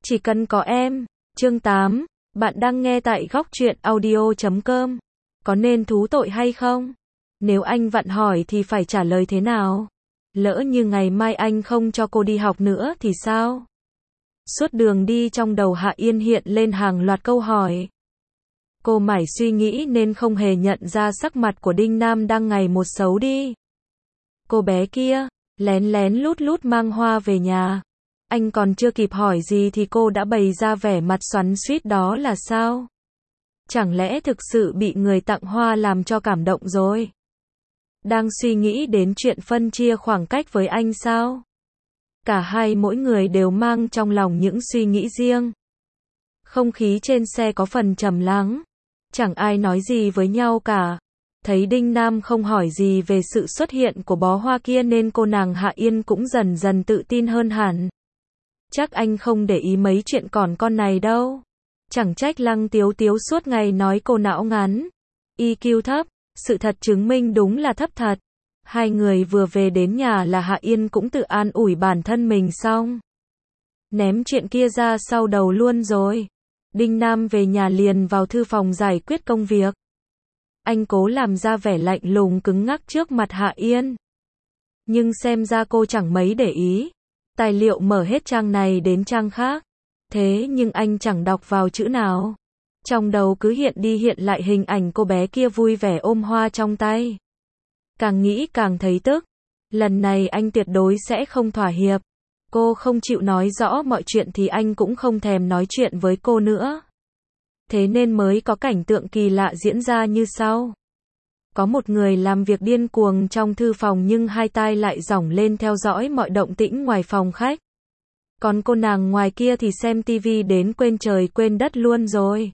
Chỉ cần có em. Chương 8. Bạn đang nghe tại Góc Truyện Audio.com. Có nên thú tội hay không? Nếu anh vặn hỏi thì phải trả lời thế nào? Lỡ như ngày mai anh không cho cô đi học nữa thì sao? Suốt đường đi trong đầu Hạ Yên hiện lên hàng loạt câu hỏi. Cô mải suy nghĩ nên không hề nhận ra sắc mặt của Đinh Nam đang ngày một xấu đi. Cô bé kia, lén lén lút lút mang hoa về nhà. Anh còn chưa kịp hỏi gì thì cô đã bày ra vẻ mặt xoắn xuýt, đó là sao? Chẳng lẽ thực sự bị người tặng hoa làm cho cảm động rồi? Đang suy nghĩ đến chuyện phân chia khoảng cách với anh sao? Cả hai mỗi người đều mang trong lòng những suy nghĩ riêng. Không khí trên xe có phần trầm lắng. Chẳng ai nói gì với nhau cả. Thấy Đinh Nam không hỏi gì về sự xuất hiện của bó hoa kia nên cô nàng Hạ Yên cũng dần dần tự tin hơn hẳn. Chắc anh không để ý mấy chuyện còn con này đâu. Chẳng trách Lăng Tiếu Tiếu suốt ngày nói cô não ngắn, EQ thấp, sự thật chứng minh đúng là thấp thật. Hai người vừa về đến nhà là Hạ Yên cũng tự an ủi bản thân mình xong. Ném chuyện kia ra sau đầu luôn rồi. Đinh Nam về nhà liền vào thư phòng giải quyết công việc. Anh cố làm ra vẻ lạnh lùng cứng ngắc trước mặt Hạ Yên. Nhưng xem ra cô chẳng mấy để ý. Tài liệu mở hết trang này đến trang khác. Thế nhưng anh chẳng đọc vào chữ nào. Trong đầu cứ hiện đi hiện lại hình ảnh cô bé kia vui vẻ ôm hoa trong tay. Càng nghĩ càng thấy tức. Lần này anh tuyệt đối sẽ không thỏa hiệp. Cô không chịu nói rõ mọi chuyện thì anh cũng không thèm nói chuyện với cô nữa. Thế nên mới có cảnh tượng kỳ lạ diễn ra như sau. Có một người làm việc điên cuồng trong thư phòng nhưng hai tai lại dỏng lên theo dõi mọi động tĩnh ngoài phòng khách. Còn cô nàng ngoài kia thì xem tivi đến quên trời quên đất luôn rồi.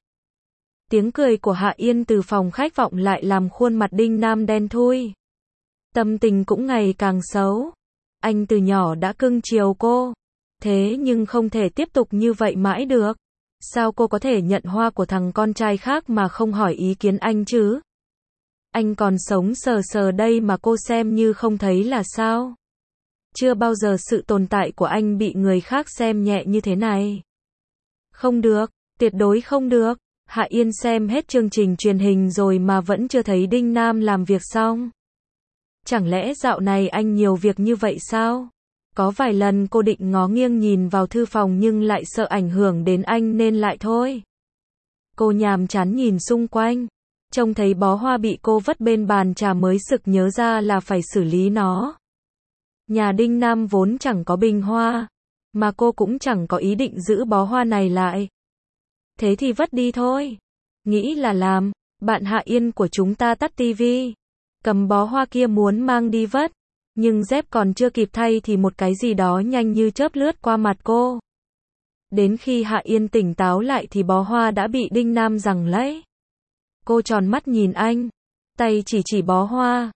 Tiếng cười của Hạ Yên từ phòng khách vọng lại làm khuôn mặt Đinh Nam đen thui. Tâm tình cũng ngày càng xấu. Anh từ nhỏ đã cưng chiều cô. Thế nhưng không thể tiếp tục như vậy mãi được. Sao cô có thể nhận hoa của thằng con trai khác mà không hỏi ý kiến anh chứ? Anh còn sống sờ sờ đây mà cô xem như không thấy là sao? Chưa bao giờ sự tồn tại của anh bị người khác xem nhẹ như thế này. Không được, tuyệt đối không được. Hạ Yên xem hết chương trình truyền hình rồi mà vẫn chưa thấy Đinh Nam làm việc xong. Chẳng lẽ dạo này anh nhiều việc như vậy sao? Có vài lần cô định ngó nghiêng nhìn vào thư phòng nhưng lại sợ ảnh hưởng đến anh nên lại thôi. Cô nhàm chán nhìn xung quanh. Trông thấy bó hoa bị cô vứt bên bàn trà mới sực nhớ ra là phải xử lý nó. Nhà Đinh Nam vốn chẳng có bình hoa, mà cô cũng chẳng có ý định giữ bó hoa này lại. Thế thì vứt đi thôi. Nghĩ là làm, bạn Hạ Yên của chúng ta tắt tivi. Cầm bó hoa kia muốn mang đi vứt. Nhưng dép còn chưa kịp thay thì một cái gì đó nhanh như chớp lướt qua mặt cô. Đến khi Hạ Yên tỉnh táo lại thì bó hoa đã bị Đinh Nam giằng lấy. Cô tròn mắt nhìn anh. Tay chỉ bó hoa.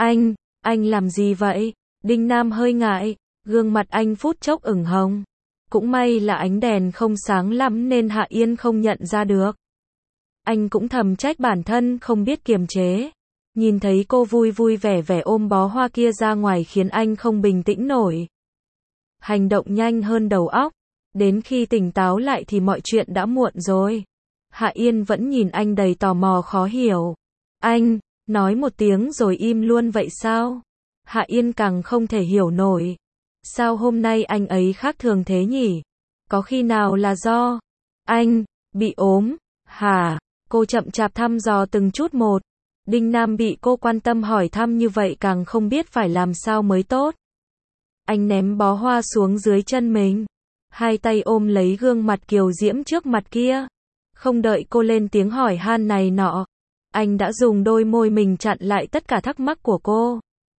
Anh làm gì vậy? Đinh Nam hơi ngại. Gương mặt anh phút chốc ửng hồng. Cũng may là ánh đèn không sáng lắm nên Hạ Yên không nhận ra được. Anh cũng thầm trách bản thân không biết kiềm chế. Nhìn thấy cô vui vui vẻ vẻ ôm bó hoa kia ra ngoài khiến anh không bình tĩnh nổi. Hành động nhanh hơn đầu óc. Đến khi tỉnh táo lại thì mọi chuyện đã muộn rồi. Hạ Yên vẫn nhìn anh đầy tò mò khó hiểu. Anh, nói một tiếng rồi im luôn vậy sao? Hạ Yên càng không thể hiểu nổi. Sao hôm nay anh ấy khác thường thế nhỉ? Có khi nào là do anh bị ốm, hả? Cô chậm chạp thăm dò từng chút một. Đinh Nam bị cô quan tâm hỏi thăm như vậy càng không biết phải làm sao mới tốt. Anh ném bó hoa xuống dưới chân mình. Hai tay ôm lấy gương mặt kiều diễm trước mặt kia. Không đợi cô lên tiếng hỏi han này nọ. Anh đã dùng đôi môi mình chặn lại tất cả thắc mắc của cô.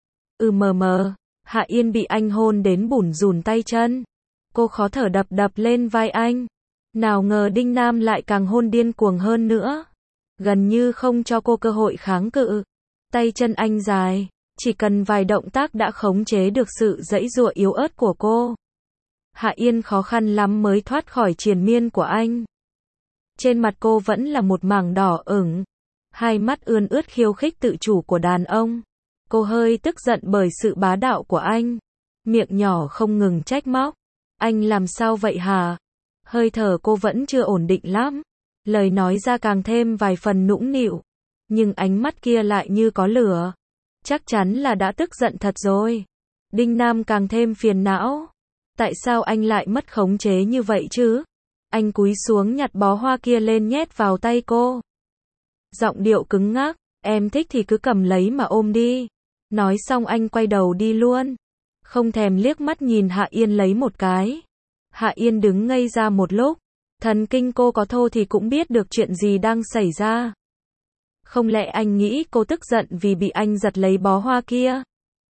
Mờ. Hạ Yên bị anh hôn đến bủn rủn tay chân. Cô khó thở đập lên vai anh. Nào ngờ Đinh Nam lại càng hôn điên cuồng hơn nữa. Gần như không cho cô cơ hội kháng cự. Tay chân anh dài, chỉ cần vài động tác đã khống chế được sự giãy giụa yếu ớt của cô. Hạ Yên khó khăn lắm mới thoát khỏi triền miên của anh. Trên mặt cô vẫn là một mảng đỏ ửng. Hai mắt ươn ướt khiêu khích tự chủ của đàn ông. Cô hơi tức giận bởi sự bá đạo của anh. Miệng nhỏ không ngừng trách móc. Anh làm sao vậy hả? Hơi thở cô vẫn chưa ổn định lắm. Lời nói ra càng thêm vài phần nũng nịu. Nhưng ánh mắt kia lại như có lửa. Chắc chắn là đã tức giận thật rồi. Đinh Nam càng thêm phiền não. Tại sao anh lại mất khống chế như vậy chứ? Anh cúi xuống nhặt bó hoa kia lên nhét vào tay cô. Giọng điệu cứng ngắc, em thích thì cứ cầm lấy mà ôm đi. Nói xong anh quay đầu đi luôn. Không thèm liếc mắt nhìn Hạ Yên lấy một cái. Hạ Yên đứng ngây ra một lúc. Thần kinh cô có thô thì cũng biết được chuyện gì đang xảy ra. Không lẽ anh nghĩ cô tức giận vì bị anh giật lấy bó hoa kia?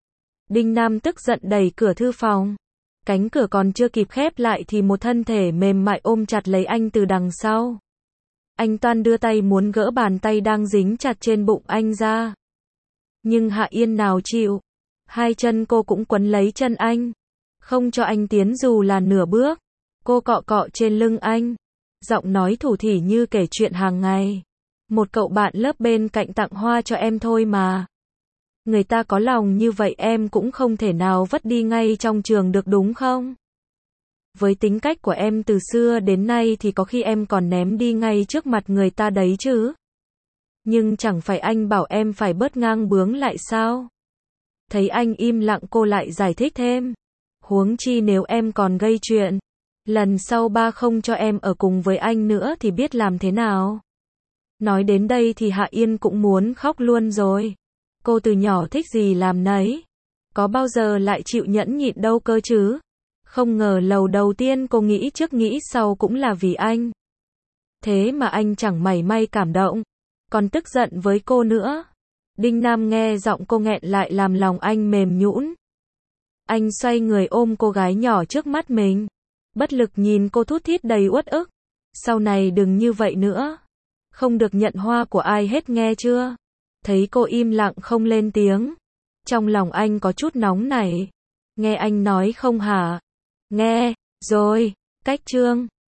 Đinh Nam tức giận đẩy cửa thư phòng. Cánh cửa còn chưa kịp khép lại thì một thân thể mềm mại ôm chặt lấy anh từ đằng sau. Anh toan đưa tay muốn gỡ bàn tay đang dính chặt trên bụng anh ra. Nhưng Hạ Yên nào chịu. Hai chân cô cũng quấn lấy chân anh. Không cho anh tiến dù là nửa bước. Cô cọ cọ trên lưng anh. Giọng nói thủ thỉ như kể chuyện hàng ngày. Một cậu bạn lớp bên cạnh tặng hoa cho em thôi mà. Người ta có lòng như vậy em cũng không thể nào vứt đi ngay trong trường được đúng không? Với tính cách của em từ xưa đến nay thì có khi em còn ném đi ngay trước mặt người ta đấy chứ. Nhưng chẳng phải anh bảo em phải bớt ngang bướng lại sao? Thấy anh im lặng cô lại giải thích thêm. Huống chi nếu em còn gây chuyện, lần sau ba không cho em ở cùng với anh nữa thì biết làm thế nào? Nói đến đây thì Hạ Yên cũng muốn khóc luôn rồi. Cô từ nhỏ thích gì làm nấy. Có bao giờ lại chịu nhẫn nhịn đâu cơ chứ. Không ngờ lầu đầu tiên cô nghĩ trước nghĩ sau cũng là vì anh. Thế mà anh chẳng mảy may cảm động. Còn tức giận với cô nữa. Đinh Nam nghe giọng cô nghẹn lại làm lòng anh mềm nhũn. Anh xoay người ôm cô gái nhỏ trước mắt mình. Bất lực nhìn cô thút thít đầy uất ức. Sau này đừng như vậy nữa. Không được nhận hoa của ai hết nghe chưa? Thấy cô im lặng không lên tiếng. Trong lòng anh có chút nóng nảy. Nghe anh nói không hả? Nghe, rồi, cách chương.